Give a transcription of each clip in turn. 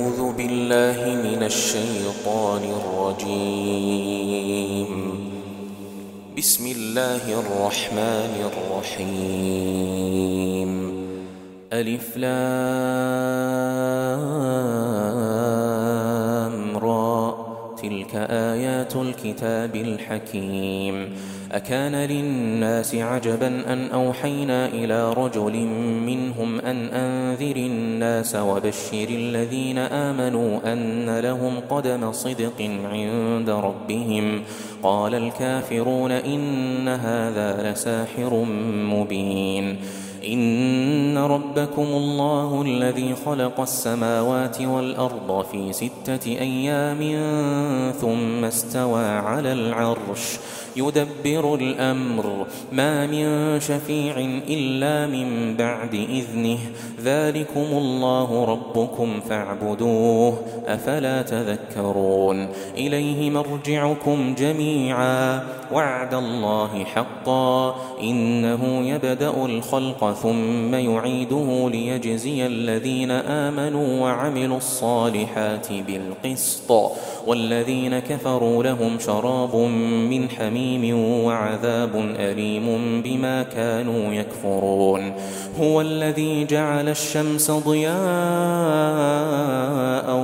أعوذ بالله من الشيطان الرجيم. بسم الله الرحمن الرحيم. ألف لام را، تلك آيات الكتاب الحكيم. أكان للناس عجبا أن أوحينا إلى رجل منهم أن أنذر الناس وبشر الذين آمنوا أن لهم قدم صدق عند ربهم. قال الكافرون إن هذا لساحر مبين. إن ربكم الله الذي خلق السماوات والأرض في 6 أيام ثم استوى على العرش يدبر الأمر، ما من شفيع إلا من بعد إذنه، ذلكم الله ربكم فاعبدوه، أفلا تذكرون. إليه مرجعكم جميعا، وعد الله حقا، إنه يبدأ الخلق ثم يعيده ليجزي الذين آمنوا وعملوا الصالحات بالقسط، والذين كفروا لهم شراب من حميم وعذاب أليم بما كانوا يكفرون. هو الذي جعل الشمس ضياء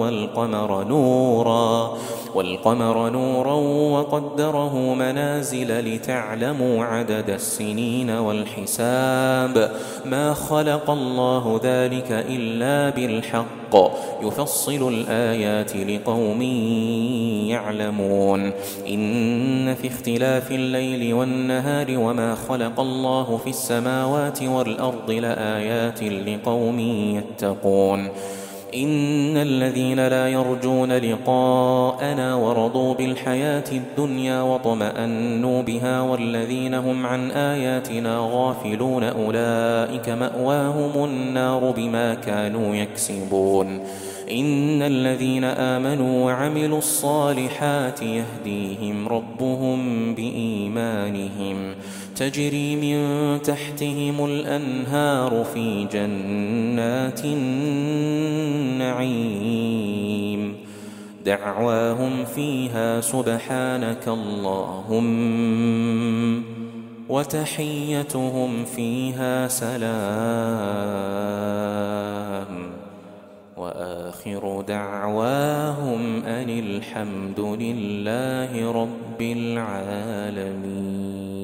والقمر نورا وقدره منازل لتعلموا عدد السنين والحساب، ما خلق الله ذلك إلا بالحق، يفصل الآيات لقوم يعلمون. إن في اختلاف الليل والنهار وما خلق الله في السماوات والأرض لآيات لقوم يتقون. إن الذين لا يرجون لقاءنا ورضوا بالحياة الدنيا واطمأنوا بها والذين هم عن آياتنا غافلون أولئك مأواهم النار بما كانوا يكسبون. إن الذين آمنوا وعملوا الصالحات يهديهم ربهم بإيمانهم، تجري من تحتهم الأنهار في جنات النعيم، دعواهم فيها سبحانك اللهم، وتحيتهم فيها سلام، وآخر دعواهم أن الحمد لله رب العالمين.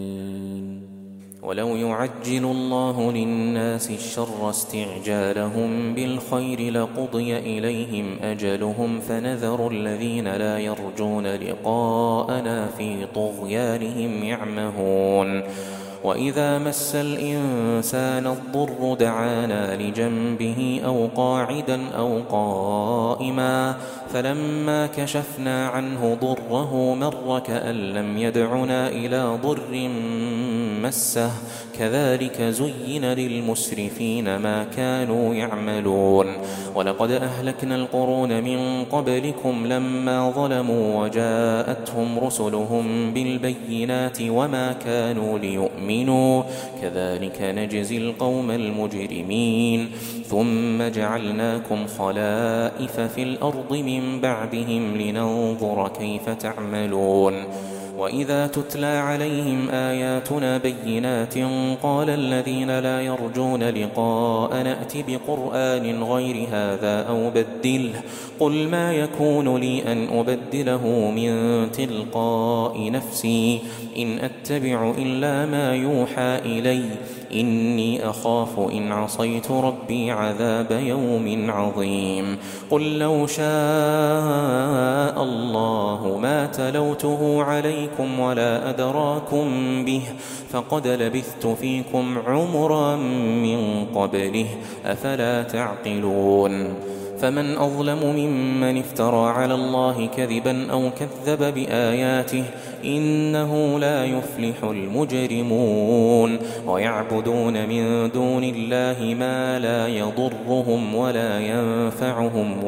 ولو يعجل الله للناس الشر استعجالهم بالخير لقضي إليهم أجلهم، فنذر الذين لا يرجون لقاءنا في طغيانهم يعمهون. وإذا مس الإنسان الضر دعانا لجنبه أو قاعدا أو قائما، فلما كشفنا عنه ضره مر كأن لم يدعنا إلى ضر مسه، كذلك زين للمسرفين ما كانوا يعملون. ولقد أهلكنا القرون من قبلكم لما ظلموا وجاءتهم رسلهم بالبينات وما كانوا ليؤمنوا، كذلك نجزي القوم المجرمين. ثم جعلناكم خلائف في الأرض من بعدهم لننظر كيف تعملون. وإذا تتلى عليهم آياتنا بينات قال الذين لا يرجون لقاء نأت بقرآن غير هذا أو بدله، قل ما يكون لي أن أبدله من تلقاء نفسي، إن أتبع إلا ما يوحى إلي، إني أخاف إن عصيت ربي عذاب يوم عظيم. قل لو شاء الله ما تلوته عليكم ولا أدراكم به، فقد لبثت فيكم عمرا من قبله، أفلا تعقلون. فمن أظلم ممن افترى على الله كذبا أو كذب بآياته، إنه لا يفلح المجرمون. ويعبدون من دون الله ما لا يضرهم ولا ينفعهم،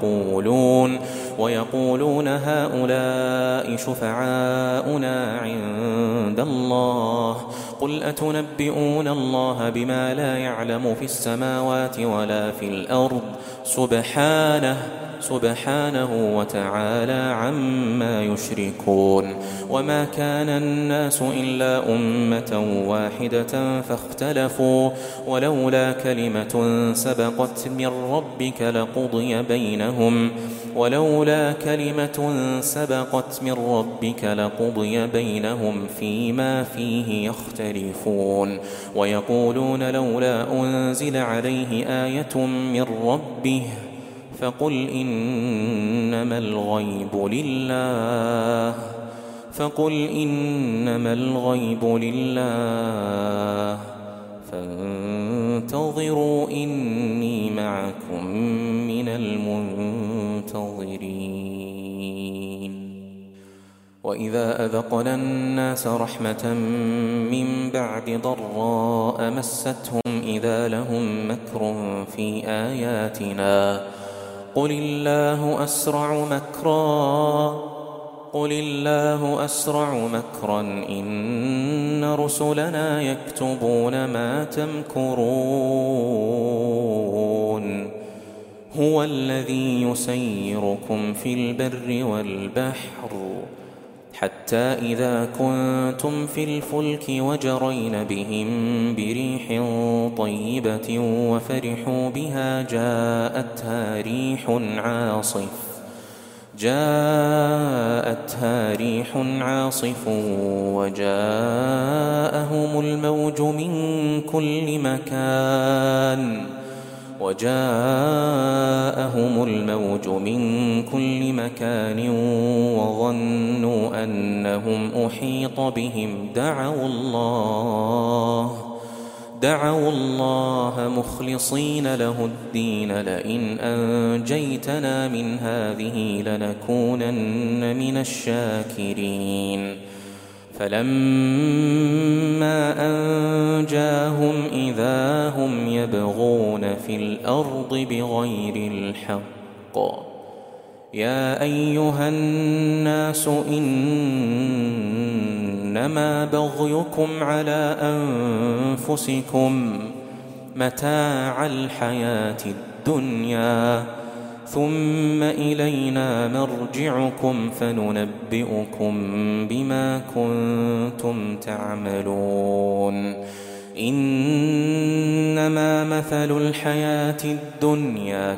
ويقولون هؤلاء شفعاؤنا عند الله، قل أتنبئون الله بما لا يعلم في السماوات ولا في الأرض، سبحانه سبحانه وتعالى عما يشركون. وما كان الناس إلا أمة واحدة فاختلفوا ولولا كلمة سبقت من ربك لقضي بينهم فيما فيه يختلفون. ويقولون لولا أنزل عليه آية من ربه فقل إنما الغيب لله فانتظروا إني معكم من المنتظرين. وإذا أذقنا الناس رحمة من بعد ضراء مستهم إذا لهم مكر في آياتنا قل الله أسرع مكرا إن رسلنا يكتبون ما تمكرون. هو الذي يسيركم في البر والبحر حتى إذا كنتم في الفلك وجرين بهم بريح طيبة وفرحوا بها جاءتها ريح عاصف وجاءهم الموج من كل مكان وظنوا أنهم أحيط بهم دعوا الله مخلصين له الدين لئن أنجيتنا من هذه لنكونن من الشاكرين. فلما أنجاهم إذا هم يبغون في الأرض بغير الحق يا أيها الناس إنما بغيكم على أنفسكم متاع الحياة الدنيا ثم إلينا مرجعكم فننبئكم بما كنتم تعملون. إنما مثل الحياة الدنيا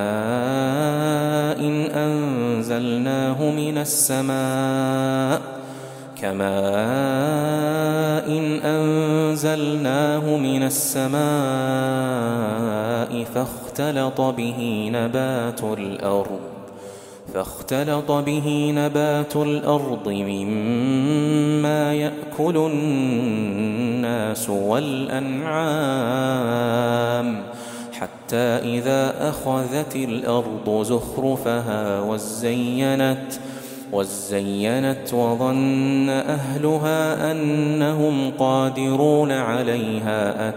كماء أنزلناه من السماء فاختلط به نبات الأرض مما يأكل الناس والأنعام حتى إذا أخذت الأرض زخرفها وزينت وظن أهلها أنهم قادرون عليها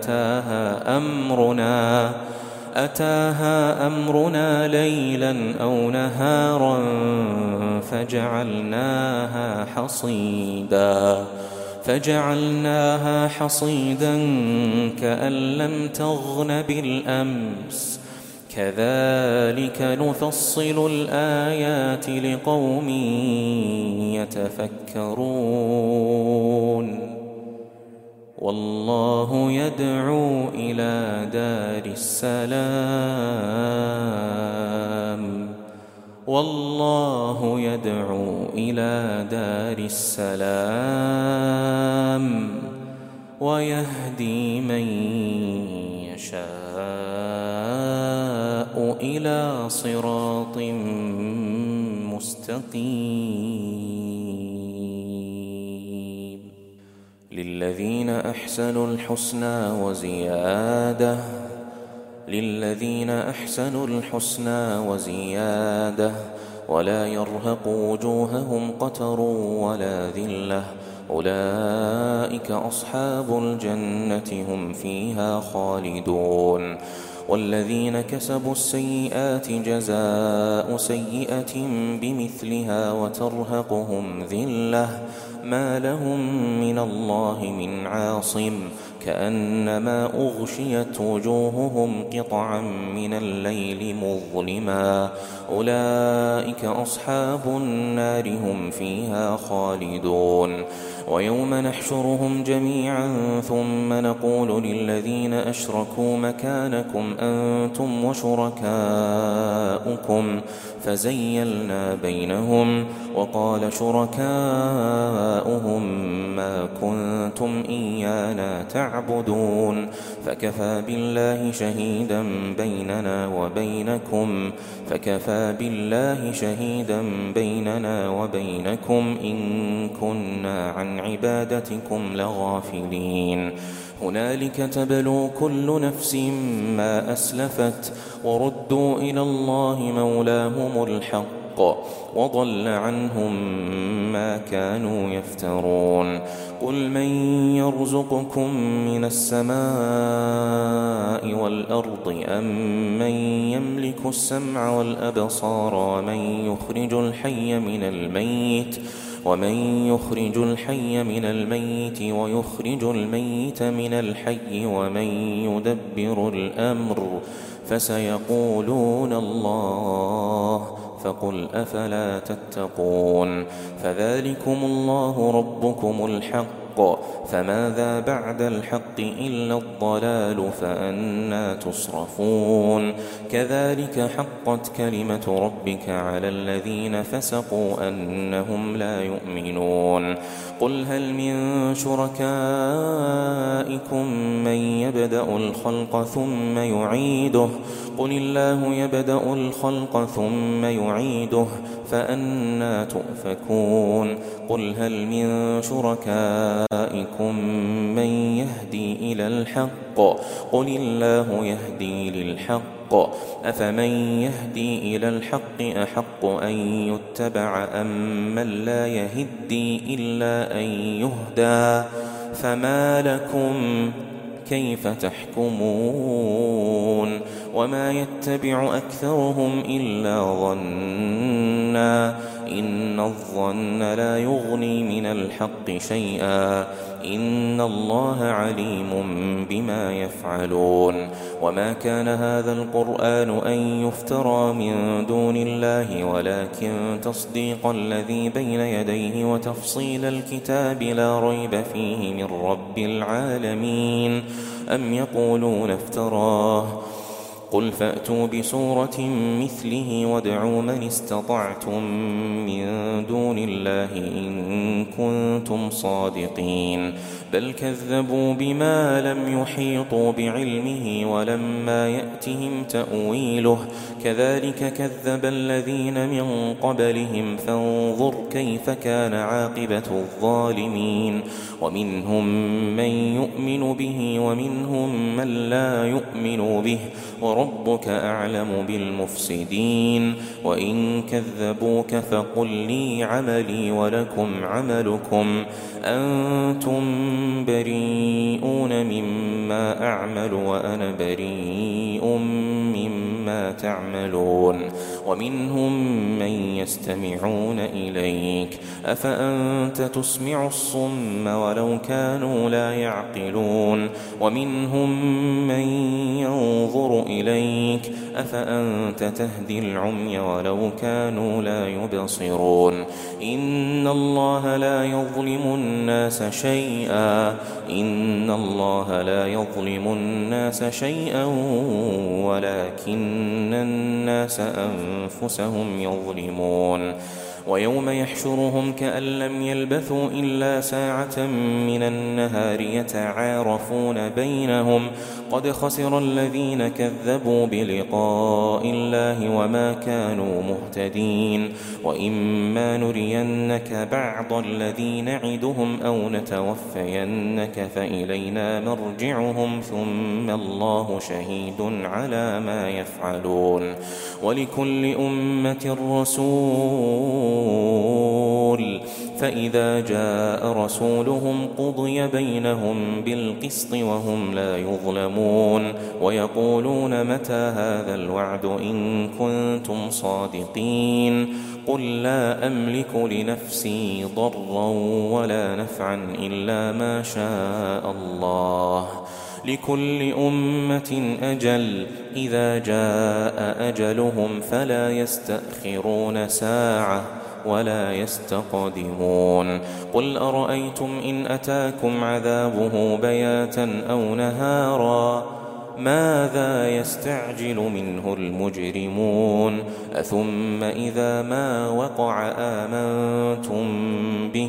أتاها أمرنا ليلا أو نهارا فجعلناها حصيدا كأن لم تغن بالأمس كذلك نفصل الآيات لقوم يتفكرون. والله يدعو إلى دار السلام ويهدي من يشاء إلى صراط مستقيم. للذين أحسنوا الحسنى وزيادة ولا يرهق وجوههم قتر ولا ذلة أولئك أصحاب الجنة هم فيها خالدون. والذين كسبوا السيئات جزاء سيئة بمثلها وترهقهم ذلة ما لهم من الله من عاصم كأنما أغشيت وجوههم قطعا من الليل مظلما أولئك أصحاب النار هم فيها خالدون ويوم نحشرهم جميعا ثم نقول للذين أشركوا مكانكم أنتم وشركاؤكم فزيلنا بينهم وقال شركاؤهم ما كنتم إيانا تعبدون فكفى بالله شهيدا بيننا وبينكم إن كنا عن عبادتكم لغافلين هنالك تبلو كل نفس ما أسلفت وردوا إلى الله مولاهم الحق وضل عنهم ما كانوا يفترون قل من يرزقكم من السماء والأرض أم من يملك السمع والأبصار ومن يخرج الحي من الميت ويخرج الميت من الحي ومن يدبر الأمر فسيقولون الله فقل أفلا تتقون فذلكم الله ربكم الحق فماذا بعد الحق إلا الضلال فأنى تصرفون كذلك حقت كلمة ربك على الذين فسقوا أنهم لا يؤمنون قل هل من شركائكم من يبدأ الخلق ثم يعيده قل الله يبدأ الخلق ثم يعيده فأنى تؤفكون قل هل من شركائكم من يهدي إلى الحق قل الله يهدي للحق أفمن يهدي إلى الحق أحق أن يتبع أم من لا يهدي إلا أن يهدى فما لكم كيف تحكمون وما يتبع أكثرهم إلا ظنا إن الظن لا يغني من الحق شيئا إن الله عليم بما يفعلون وما كان هذا القرآن أن يفترى من دون الله ولكن تصديق الذي بين يديه وتفصيل الكتاب لا ريب فيه من رب العالمين أم يقولون افتراه قل فأتوا بسورة مثله وادعوا من استطعتم من دون الله إن كنتم صادقين بل كذبوا بما لم يحيطوا بعلمه ولما يأتهم تأويله كذلك كذب الذين من قبلهم فانظر كيف كان عاقبة الظالمين ومنهم من يؤمن به ومنهم من لا يؤمن به وربك أعلم بالمفسدين وإن كذبوك فقل لي عملي ولكم عملكم أنتم بريئون مما أعمل وأنا بريء مما تعملون ومنهم من يستمعون إليك أفأنت تسمع الصم ولو كانوا لا يعقلون ومنهم من ينظر إليك أفأنت تهدي العمي ولو كانوا لا يبصرون إن الله لا يظلم الناس شيئا ولكن الناس أنفسهم يظلمون ويوم يحشرهم كأن لم يلبثوا إلا ساعة من النهار يتعارفون بينهم قد خسر الذين كذبوا بلقاء الله وما كانوا مهتدين وإما نرينك بعض الذي نعدهم أو نتوفينك فإلينا مرجعهم ثم الله شهيد على ما يفعلون ولكل أمة رسول فإذا جاء رسولهم قضي بينهم بالقسط وهم لا يظلمون ويقولون متى هذا الوعد إن كنتم صادقين قل لا أملك لنفسي ضرا ولا نفعا إلا ما شاء الله لكل أمة أجل إذا جاء أجلهم فلا يستأخرون ساعة ولا يستقدمون قل أرأيتم إن أتاكم عذابه بياتا أو نهارا ماذا يستعجل منه المجرمون أثم إذا ما وقع آمنتم به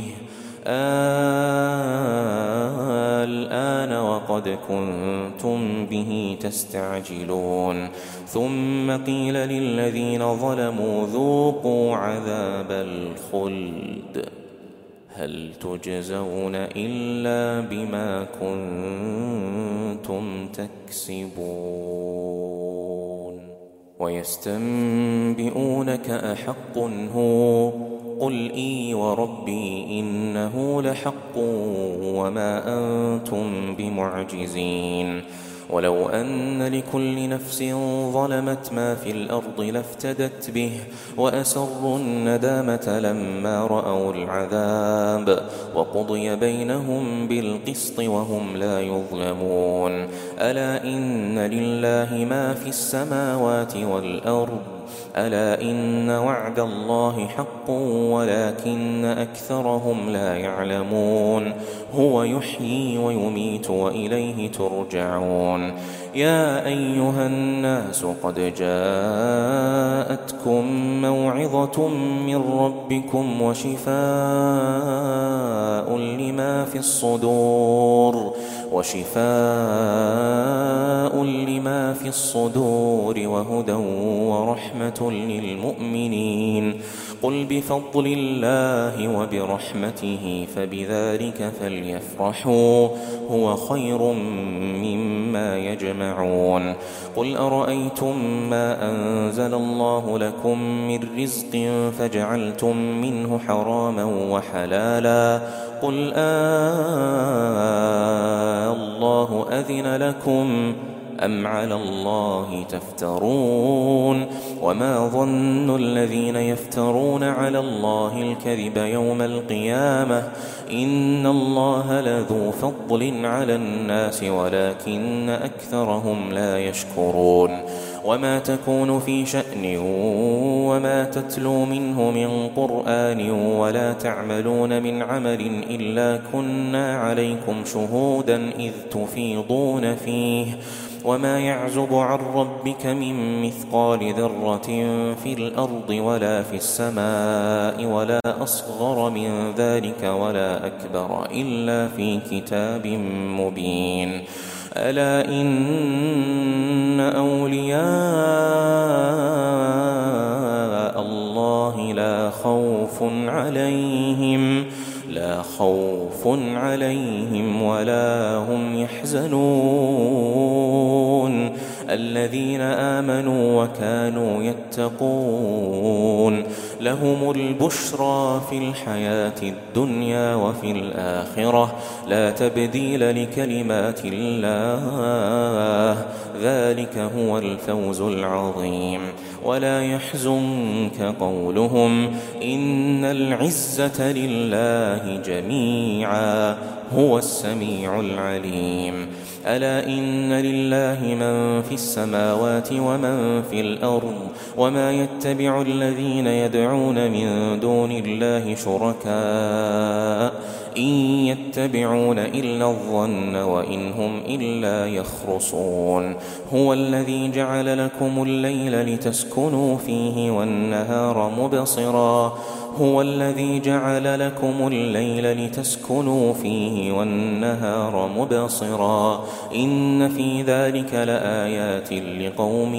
الآن وقد كنتم به تستعجلون ثم قيل للذين ظلموا ذوقوا عذاب الخلد هل تجزون إلا بما كنتم تكسبون ويستنبئونك أحق هو قل إي وربي إنه لحق وما أنتم بمعجزين ولو أن لكل نفس ظلمت ما في الأرض لافتدت به وأسروا الندامة لما رأوا العذاب وقضي بينهم بالقسط وهم لا يظلمون ألا إن لله ما في السماوات والأرض ألا إن وعد الله حق ولكن أكثرهم لا يعلمون هو يحيي ويميت وإليه ترجعون يا أيها الناس قد جاءتكم موعظة من ربكم وشفاء لما في الصدور وهدى ورحمة للمؤمنين قل بفضل الله وبرحمته فبذلك فليفرحوا هو خير مما يجمعون قل أرأيتم ما أنزل الله لكم من رزق فجعلتم منه حراما وحلالا قل الله أذن لكم أم على الله تفترون وما ظن الذين يفترون على الله الكذب يوم القيامة إن الله لذو فضل على الناس ولكن أكثرهم لا يشكرون وما تكون في شأن وما تتلو منه من قرآن ولا تعملون من عمل إلا كنا عليكم شهودا إذ تفيضون فيه وما يعزب عن ربك من مثقال ذرة في الأرض ولا في السماء ولا أصغر من ذلك ولا أكبر إلا في كتاب مبين ألا إن أولياء الله لا خوف عليهم ولا هم يحزنون الذين آمنوا وكانوا يتقون لهم البشرى في الحياة الدنيا وفي الآخرة لا تبديل لكلمات الله ذلك هو الفوز العظيم ولا يحزنك قولهم إن العزة لله جميعا هو السميع العليم ألا إن لله من في السماوات ومن في الأرض وما يتبع الذين يدعون من دون الله شركاء إن يتبعون إلا الظن وإن هم إلا يخرصون هو الذي جعل لكم الليل لتسكنوا فيه والنهار مبصرا هو الذي جعل لكم الليل لتسكنوا فيه والنهار مبصرا إن في ذلك لآيات لقوم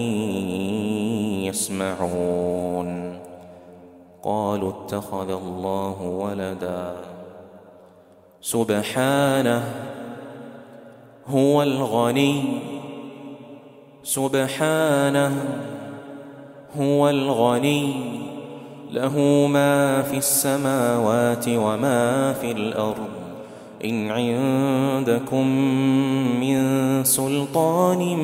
يسمعون قالوا اتخذ الله ولدا سبحانه هو الغني له ما في السماوات وما في الأرض إن عندكم من سلطان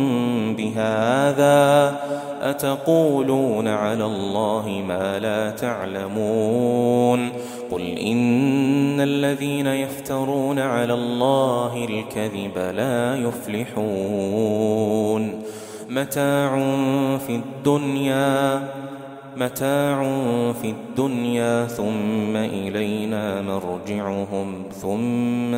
بهذا أتقولون على الله ما لا تعلمون قل إن الذين يفترون على الله الكذب لا يفلحون متاع في الدنيا ثم إلينا مرجعهم ثم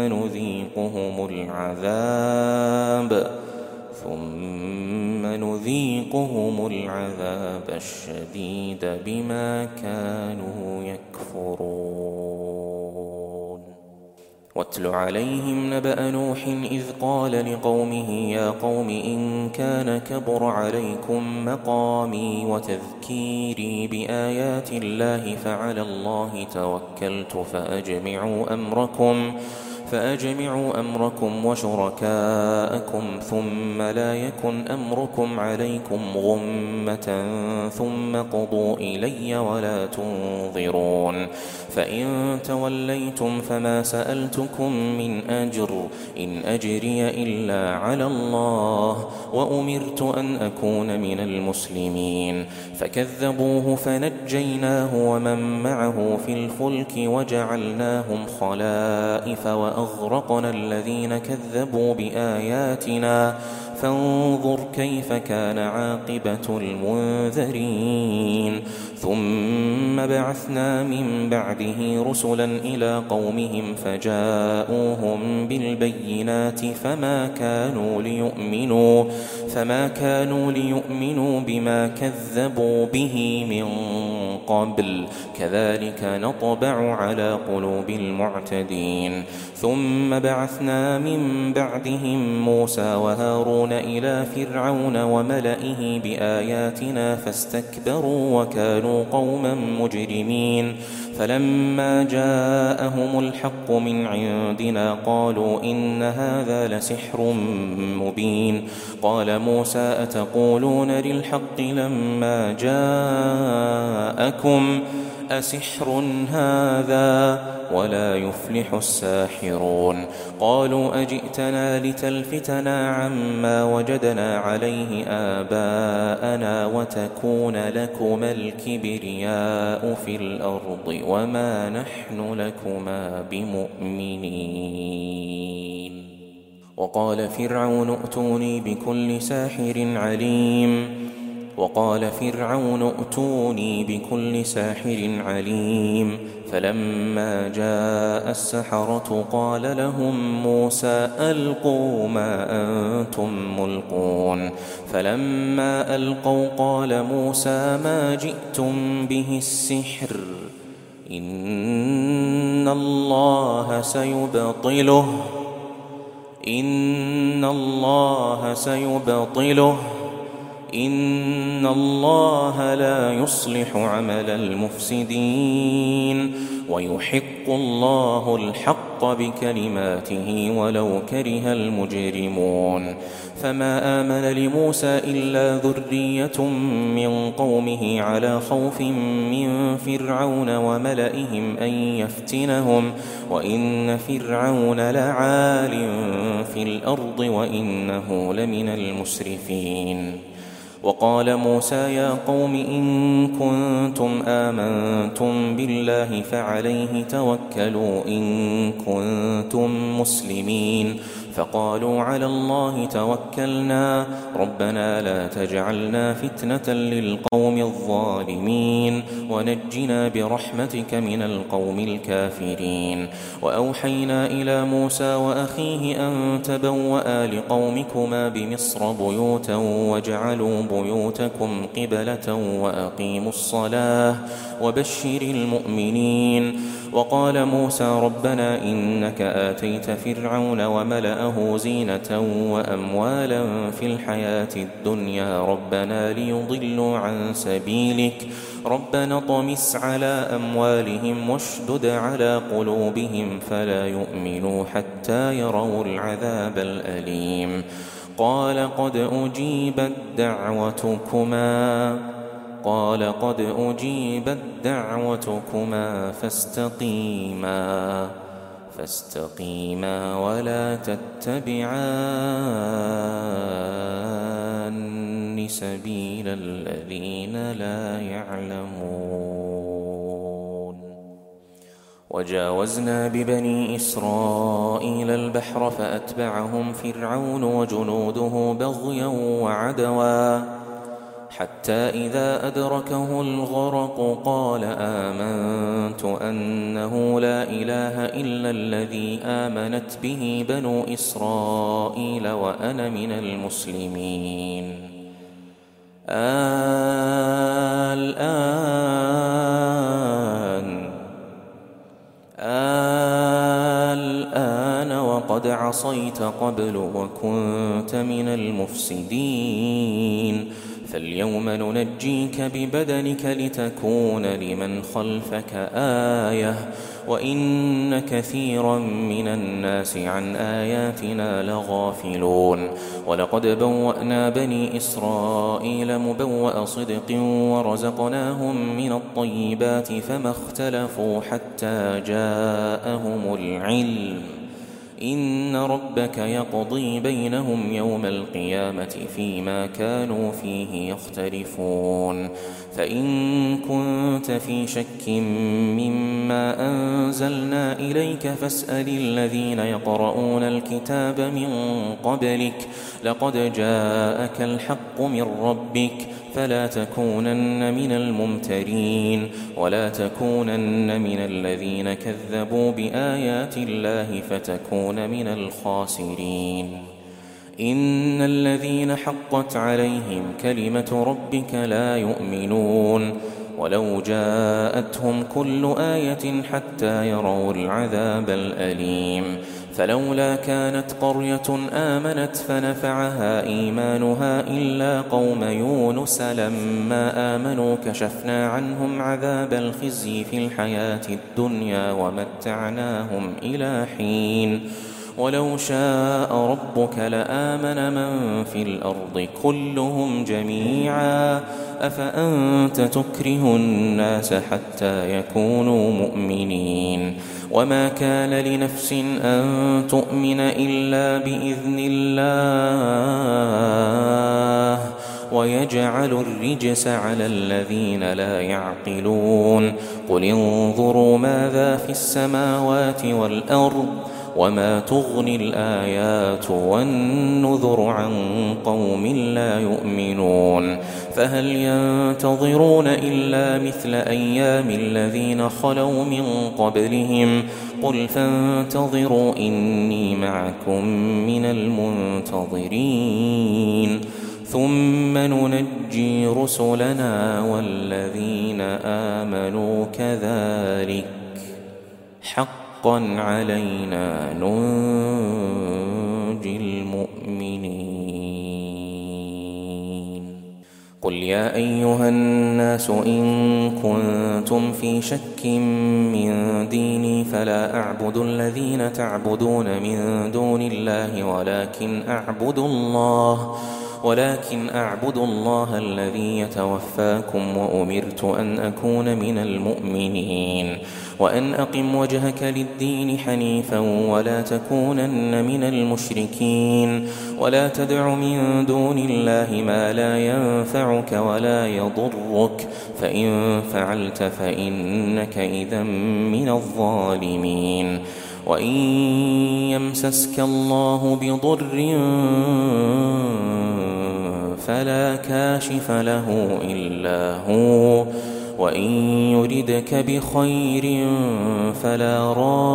نذيقهم العذاب الشديد بما كانوا يكفرون واتل عليهم نبأ نوح إذ قال لقومه يا قوم إن كان كبر عليكم مقامي وتذكيري بآيات الله فعلى الله توكلت فأجمعوا أمركم وشركاءكم ثم لا يكن أمركم عليكم غمة ثم قضوا إلي ولا تنظرون فإن توليتم فما سألتكم من أجر إن أجري إلا على الله وأمرت أن أكون من المسلمين فكذبوه فنجيناه ومن معه في الفلك وجعلناهم خلائف وأغرقنا الذين كذبوا بآياتنا فانظر كيف كان عاقبة المنذرين ثم بعثنا من بعده رسلا إلى قومهم فجاءوهم بالبينات فما كانوا ليؤمنوا بما كذبوا به من قبل كذلك نطبع على قلوب المعتدين ثم بعثنا من بعدهم موسى وهارون إلى فرعون وملئه بآياتنا فاستكبروا وكانوا قوما مجرمين فلما جاءهم الحق من عندنا قالوا إن هذا لسحر مبين قال موسى أتقولون للحق لما جاءكم أسحر هذا ولا يفلح الساحرون قالوا أجئتنا لتلفتنا عما وجدنا عليه آباءنا وتكون لكما الكبرياء في الأرض وما نحن لكما بمؤمنين وقال فرعون ائتوني بكل ساحر عليم فلما جاء السحرة قال لهم موسى ألقوا ما أنتم ملقون فلما ألقوا قال موسى ما جئتم به السحر إن الله سيبطله إن الله لا يصلح عمل المفسدين ويحق الله الحق بكلماته ولو كره المجرمون فما آمن لموسى إلا ذرية من قومه على خوف من فرعون وملئهم أن يفتنهم وإن فرعون لعال في الأرض وإنه لمن المسرفين وقال موسى يا قوم إن كنتم آمنتم بالله فعليه توكلوا إن كنتم مسلمين فقالوا على الله توكلنا ربنا لا تجعلنا فتنة للقوم الظالمين ونجنا برحمتك من القوم الكافرين وأوحينا إلى موسى وأخيه أن تبوأ لقومكما بمصر بيوتا وجعلوا بيوتكم قبلة وأقيموا الصلاة وبشر المؤمنين وقال موسى ربنا إنك آتيت فرعون وملأه زينة وأموالا في الحياة الدنيا ربنا ليضلوا عن سبيلك ربنا طمس على أموالهم واشدد على قلوبهم فلا يؤمنوا حتى يروا العذاب الأليم قال قد أجيبت دعوتكما قال قد أجيبت دعوتكما فاستقيما ولا تتبعان سبيل الذين لا يعلمون. وجاوزنا ببني إسرائيل البحر فأتبعهم فرعون وجنوده بغيا وعدوا حتى إذا أدركه الغرق قال آمنت أنه لا إله إلا الذي آمنت به بنو إسرائيل وأنا من المسلمين. الآن وقد عصيت قبل وكنت من المفسدين فاليوم ننجيك ببدنك لتكون لمن خلفك آية وإن كثيرا من الناس عن آياتنا لغافلون. ولقد بوأنا بني إسرائيل مبوأ صدق ورزقناهم من الطيبات فما اختلفوا حتى جاءهم العلم إن ربك يقضي بينهم يوم القيامة فيما كانوا فيه يختلفون. فإن كنت في شك مما أنزلنا إليك فاسأل الذين يقرؤون الكتاب من قبلك لقد جاءك الحق من ربك فلا تكونن من الممترين ولا تكونن من الذين كذبوا بآيات الله فتكون من الخاسرين. إن الذين حقت عليهم كلمة ربك لا يؤمنون ولو جاءتهم كل آية حتى يروا العذاب الأليم. فلولا كانت قرية آمنت فنفعها إيمانها إلا قوم يونس لما آمنوا كشفنا عنهم عذاب الخزي في الحياة الدنيا ومتعناهم إلى حين. ولو شاء ربك لآمن من في الأرض كلهم جميعا أفأنت تكره الناس حتى يكونوا مؤمنين. وما كان لنفس أن تؤمن إلا بإذن الله ويجعل الرجس على الذين لا يعقلون. قل انظروا ماذا في السماوات والأرض وما تغني الآيات والنذر عن قوم لا يؤمنون. فهل ينتظرون إلا مثل أيام الذين خلوا من قبلهم قل فانتظروا إني معكم من المنتظرين ثم ننجي رسلنا والذين آمنوا كذلك حقا علينا ننجي المؤمنين. قل يا أيها الناس إن كنتم في شك من ديني فلا أعبد الذين تعبدون من دون الله ولكن أعبد الله الذي يتوفاكم وأمرت أن أكون من المؤمنين وأن أقم وجهك للدين حنيفا ولا تكونن من المشركين ولا تدع من دون الله ما لا ينفعك ولا يضرك فإن فعلت فإنك إذا من الظالمين. وإن يمسسك الله بضر فلا كاشف له إلا هو وإن يردك بخير فلا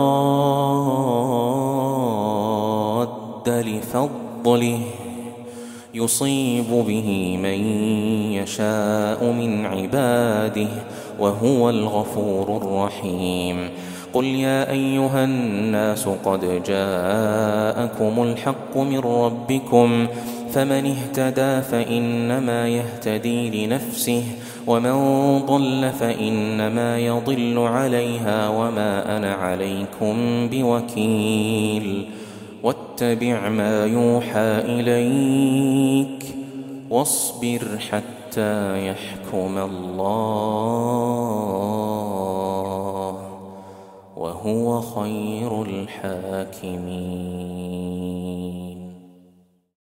راد لفضله يصيب به من يشاء من عباده وهو الغفور الرحيم. قل يا أيها الناس قد جاءكم الحق من ربكم فمن اهتدى فإنما يهتدي لنفسه ومن ضل فإنما يضل عليها وما أنا عليكم بوكيل. واتبع ما يوحى إليك واصبر حتى حتى يحكم الله وهو خير الحاكمين.